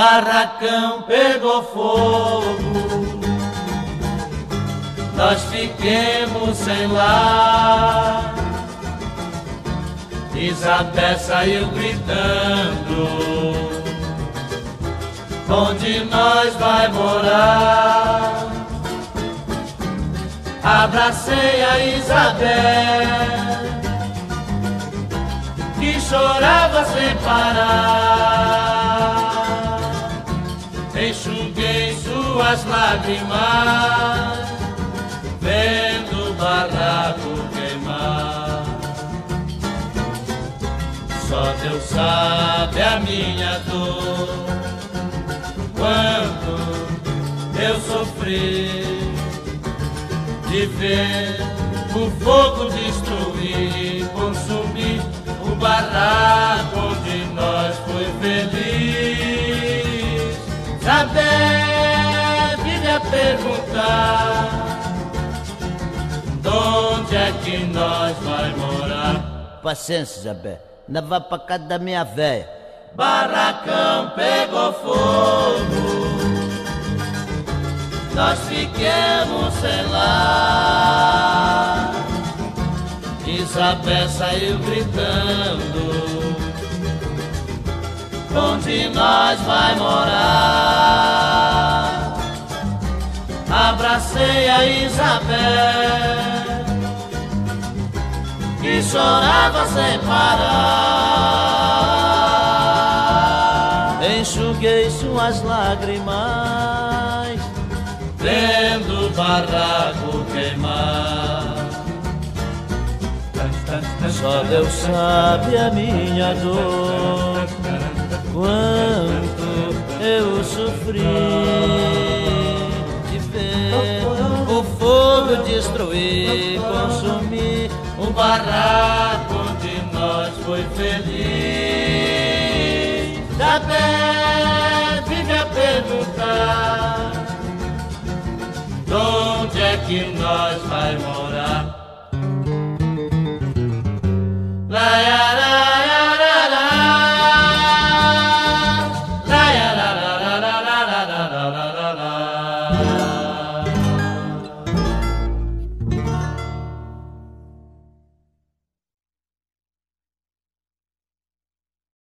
barracão pegou fogo, nós fiquemos sem lar. Isabel saiu gritando: onde nós vai morar? Abracei a Isabel, que chorava sem parar. Enxuguei suas lágrimas, vendo o barraco queimar. Só Deus sabe a minha dor, quanto eu sofri de ver o fogo destruir e consumir o barraco onde nós foi feliz. Saber vive a perguntar: onde é que nós vai morar? Paciência, Isabel, nós vamos pra casa da minha véia. Barracão pegou fogo, nós fiquemos sem lar. Isabel saiu gritando: onde nós vai morar? Abracei a Isabel, que chorava sem parar. Enxuguei suas lágrimas, vendo o barraco queimar. só Deus sabe a minha dor, quanto eu sofri de ver o fogo destruir, consumir O barraco onde nós foi feliz. Isabel vive a perguntar: onde é que nós vai morar?